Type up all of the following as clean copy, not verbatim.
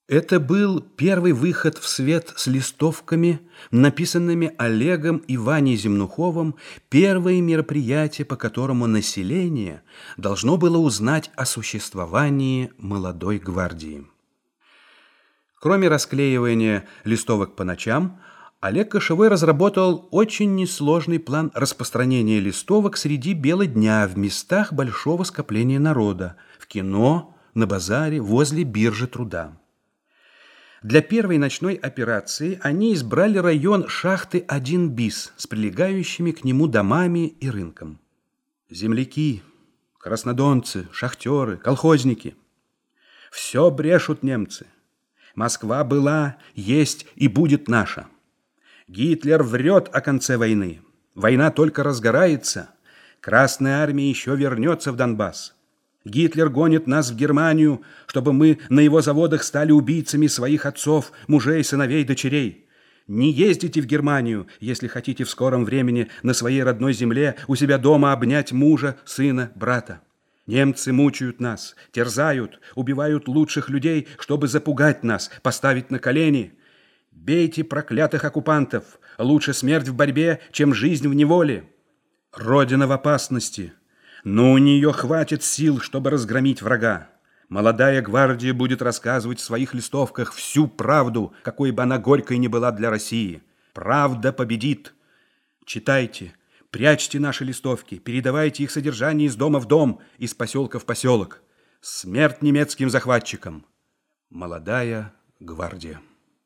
Это был первый выход в свет с листовками, написанными Олегом и Ваней Земнуховым, первое мероприятие, по которому население должно было узнать о существовании молодой гвардии. Кроме расклеивания листовок по ночам, Олег Кошевой разработал очень несложный план распространения листовок среди бела дня в местах большого скопления народа, в кино, на базаре, возле биржи труда. Для первой ночной операции они избрали район шахты 1 БИС с прилегающими к нему домами и рынком. Земляки, краснодонцы, шахтеры, колхозники. Все брешут немцы. Москва была, есть и будет наша. Гитлер врет о конце войны. Война только разгорается. Красная армия еще вернется в Донбасс. Гитлер гонит нас в Германию, чтобы мы на его заводах стали убийцами своих отцов, мужей, сыновей, дочерей. Не ездите в Германию, если хотите в скором времени на своей родной земле у себя дома обнять мужа, сына, брата. Немцы мучают нас, терзают, убивают лучших людей, чтобы запугать нас, поставить на колени. Бейте проклятых оккупантов, лучше смерть в борьбе, чем жизнь в неволе. Родина в опасности. Но у нее хватит сил, чтобы разгромить врага. Молодая гвардия будет рассказывать в своих листовках всю правду, какой бы она горькой ни была для России. Правда победит. Читайте, прячьте наши листовки, передавайте их содержание из дома в дом, из поселка в поселок. Смерть немецким захватчикам. Молодая гвардия.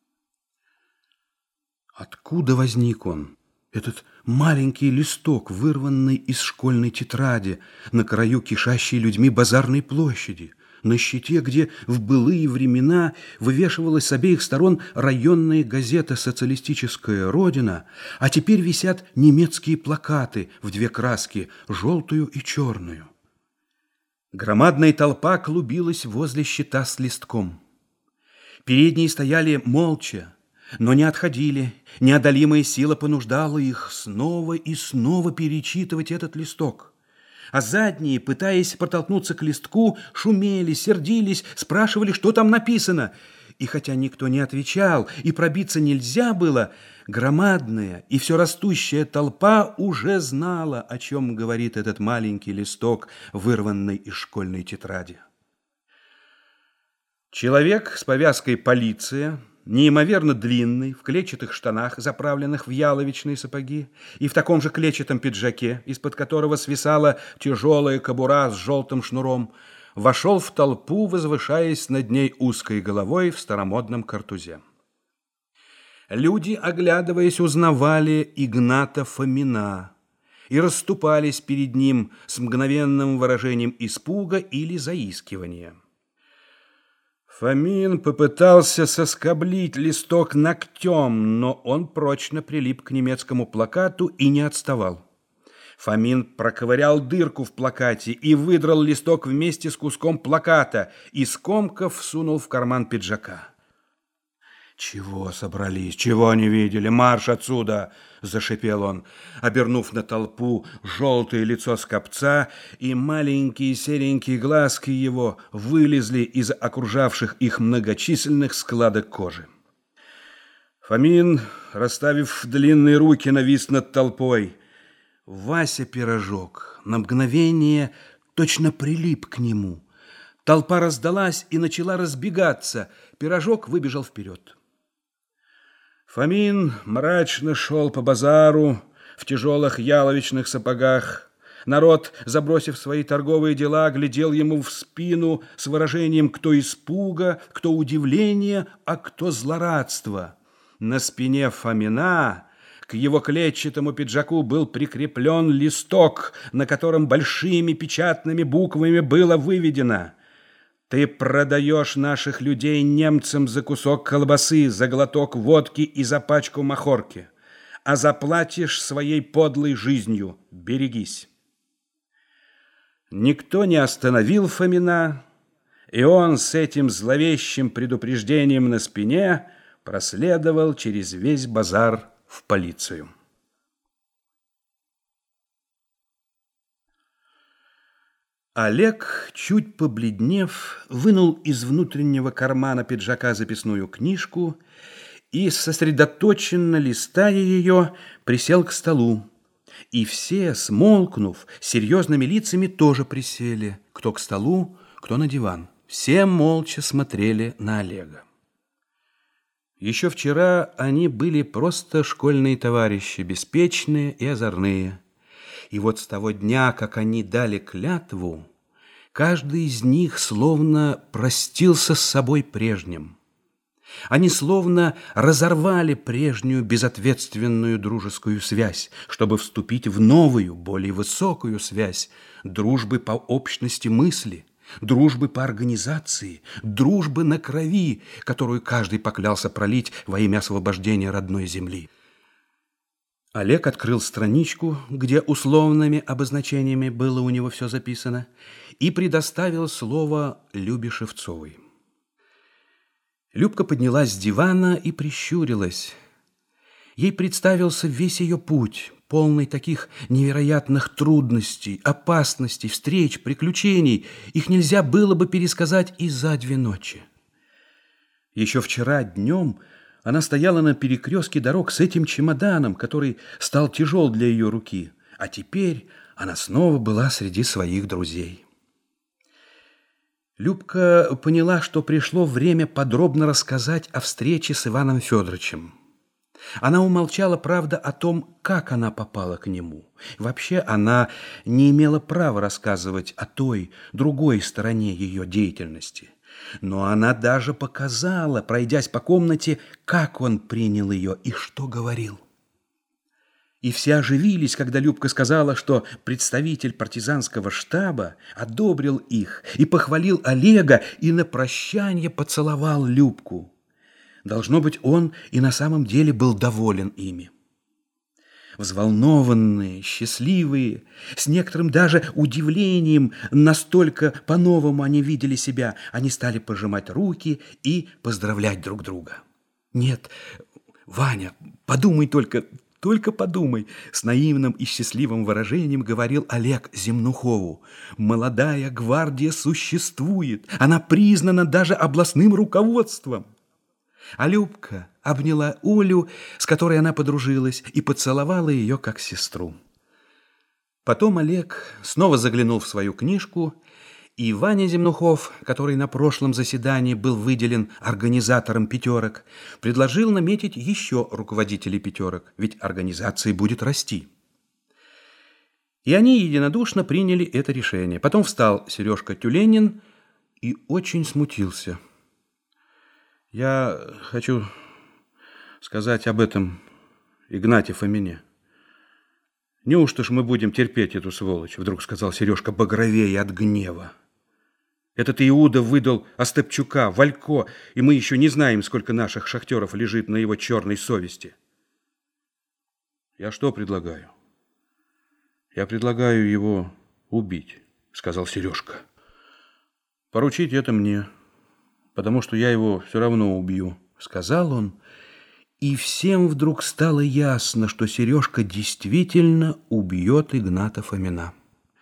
Откуда возник он? Этот маленький листок, вырванный из школьной тетради, на краю кишащей людьми базарной площади, на щите, где в былые времена вывешивалась с обеих сторон районная газета «Социалистическая Родина», а теперь висят немецкие плакаты в 2 краски, желтую и черную. Громадная толпа клубилась возле щита с листком. Передние стояли молча, но не отходили. Неодолимая сила понуждала их снова и снова перечитывать этот листок. А задние, пытаясь протолкнуться к листку, шумели, сердились, спрашивали, что там написано. И хотя никто не отвечал, и пробиться нельзя было, громадная и все растущая толпа уже знала, о чем говорит этот маленький листок, вырванный из школьной тетради. Человек с повязкой «Полиция», неимоверно длинный, в клетчатых штанах, заправленных в яловичные сапоги, и в таком же клетчатом пиджаке, из-под которого свисала тяжелая кобура с желтым шнуром, вошел в толпу, возвышаясь над ней узкой головой в старомодном картузе. Люди, оглядываясь, узнавали Игната Фомина и расступались перед ним с мгновенным выражением испуга или заискивания. Фомин попытался соскоблить листок ногтем, но он прочно прилип к немецкому плакату и не отставал. Фомин проковырял дырку в плакате и выдрал листок вместе с куском плаката и, скомкав, сунул в карман пиджака. «Чего собрались? Чего не видели? Марш отсюда!» — зашипел он, обернув на толпу желтое лицо скопца, и маленькие серенькие глазки его вылезли из окружавших их многочисленных складок кожи. Фомин, расставив длинные руки, навис над толпой. Вася Пирожок на мгновение точно прилип к нему. Толпа раздалась и начала разбегаться. Пирожок выбежал вперед. Фомин мрачно шел по базару в тяжелых яловичных сапогах. Народ, забросив свои торговые дела, глядел ему в спину с выражением кто испуга, кто удивления, а кто злорадства. На спине Фомина к его клетчатому пиджаку был прикреплен листок, на котором большими печатными буквами было выведено: «Ты продаешь наших людей немцам за кусок колбасы, за глоток водки и за пачку махорки, а заплатишь своей подлой жизнью. Берегись». Никто не остановил Фомина, и он с этим зловещим предупреждением на спине проследовал через весь базар в полицию. Олег, чуть побледнев, вынул из внутреннего кармана пиджака записную книжку и, сосредоточенно листая ее, присел к столу. И все, смолкнув, серьезными лицами тоже присели, кто к столу, кто на диван. Все молча смотрели на Олега. Еще вчера они были просто школьные товарищи, беспечные и озорные. И вот с того дня, как они дали клятву, каждый из них словно простился с собой прежним. Они словно разорвали прежнюю безответственную дружескую связь, чтобы вступить в новую, более высокую связь дружбы по общности мысли, дружбы по организации, дружбы на крови, которую каждый поклялся пролить во имя освобождения родной земли. Олег открыл страничку, где условными обозначениями было у него все записано, и предоставил слово Любе Шевцовой. Любка поднялась с дивана и прищурилась. Ей представился весь ее путь, полный таких невероятных трудностей, опасностей, встреч, приключений. Их нельзя было бы пересказать и за 2 ночи. Еще вчера днем она стояла на перекрестке дорог с этим чемоданом, который стал тяжел для ее руки, а теперь она снова была среди своих друзей. Любка поняла, что пришло время подробно рассказать о встрече с Иваном Федоровичем. Она умолчала, правда, о том, как она попала к нему. Вообще, она не имела права рассказывать о той, другой стороне ее деятельности. Но она даже показала, пройдясь по комнате, как он принял ее и что говорил. И все оживились, когда Любка сказала, что представитель партизанского штаба одобрил их и похвалил Олега, и на прощание поцеловал Любку. Должно быть, он и на самом деле был доволен ими. Взволнованные, счастливые, с некоторым даже удивлением, настолько по-новому они видели себя, они стали пожимать руки и поздравлять друг друга. «Нет, Ваня, подумай только подумай», с наивным и счастливым выражением говорил Олег Земнухову. «Молодая гвардия существует, она признана даже областным руководством». А Любка обняла Олю, с которой она подружилась, и поцеловала ее как сестру. Потом Олег снова заглянул в свою книжку, и Ваня Земнухов, который на прошлом заседании был выделен организатором «Пятерок», предложил наметить еще руководителей «Пятерок», ведь организация будет расти. И они единодушно приняли это решение. Потом встал Сережка Тюленин и очень смутился. «Я хочу сказать об этом Игнате Фомине. Неужто ж мы будем терпеть эту сволочь?» Вдруг сказал Сережка, багровее от гнева. «Этот Иуда выдал Остапчука, Валько, и мы еще не знаем, сколько наших шахтеров лежит на его черной совести». «Я что предлагаю? Я предлагаю его убить», сказал Сережка. «Поручить это мне, потому что я его все равно убью», сказал он, и всем вдруг стало ясно, что Сережка действительно убьет Игната Фомина.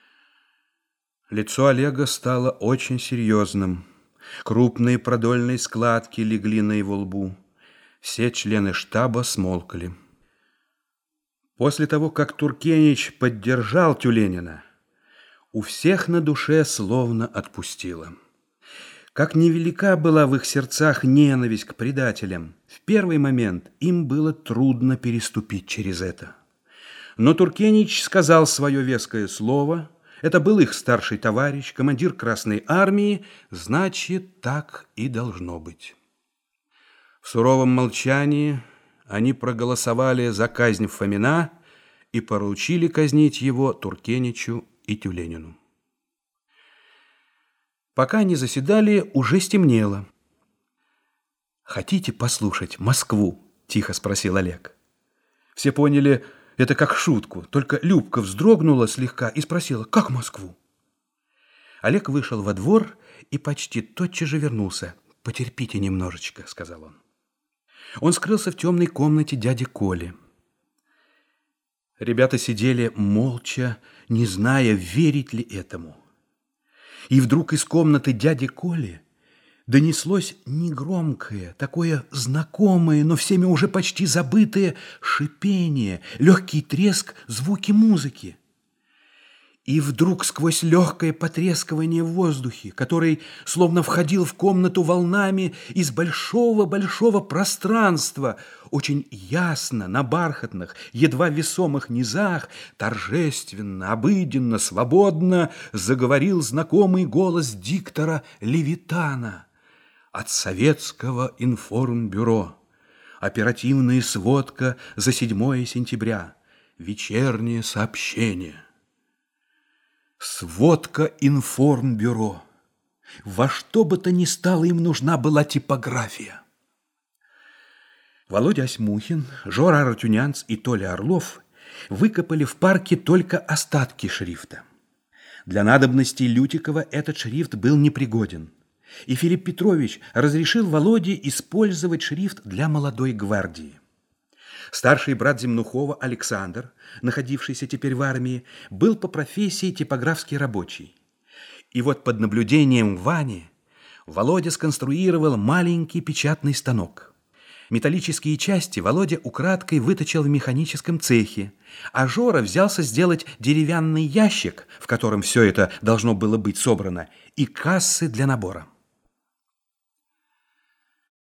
Лицо Олега стало очень серьезным. Крупные продольные складки легли на его лбу. Все члены штаба смолкли. После того, как Туркенич поддержал Тюленина, у всех на душе словно отпустило. Как невелика была в их сердцах ненависть к предателям, в первый момент им было трудно переступить через это. Но Туркенич сказал свое веское слово. Это был их старший товарищ, командир Красной Армии, значит, так и должно быть. В суровом молчании они проголосовали за казнь Фомина и поручили казнить его Туркеничу и Тюленину. Пока они заседали, уже стемнело. «Хотите послушать Москву?» – тихо спросил Олег. Все поняли это как шутку, только Любка вздрогнула слегка и спросила: «Как Москву?» Олег вышел во двор и почти тотчас же вернулся. «Потерпите немножечко», – сказал он. Он скрылся в темной комнате дяди Коли. Ребята сидели молча, не зная, верить ли этому. И вдруг из комнаты дяди Коли донеслось негромкое, такое знакомое, но всеми уже почти забытое шипение, легкий треск, звуки музыки. И вдруг сквозь легкое потрескивание в воздухе, который словно входил в комнату волнами из большого-большого пространства, очень ясно, на бархатных, едва весомых низах, торжественно, обыденно, свободно заговорил знакомый голос диктора Левитана от Советского информбюро. Оперативная сводка за 7 сентября. Вечернее сообщение. Сводка информбюро. Во что бы то ни стало им нужна была типография. Володя Осьмухин, Жора Арутюнянц и Толя Орлов выкопали в парке только остатки шрифта. Для надобностей Лютикова этот шрифт был непригоден, и Филипп Петрович разрешил Володе использовать шрифт для молодой гвардии. Старший брат Земнухова Александр, находившийся теперь в армии, был по профессии типографский рабочий. И вот под наблюдением Вани Володя сконструировал маленький печатный станок. Металлические части Володя украдкой выточил в механическом цехе, а Жора взялся сделать деревянный ящик, в котором все это должно было быть собрано, и кассы для набора.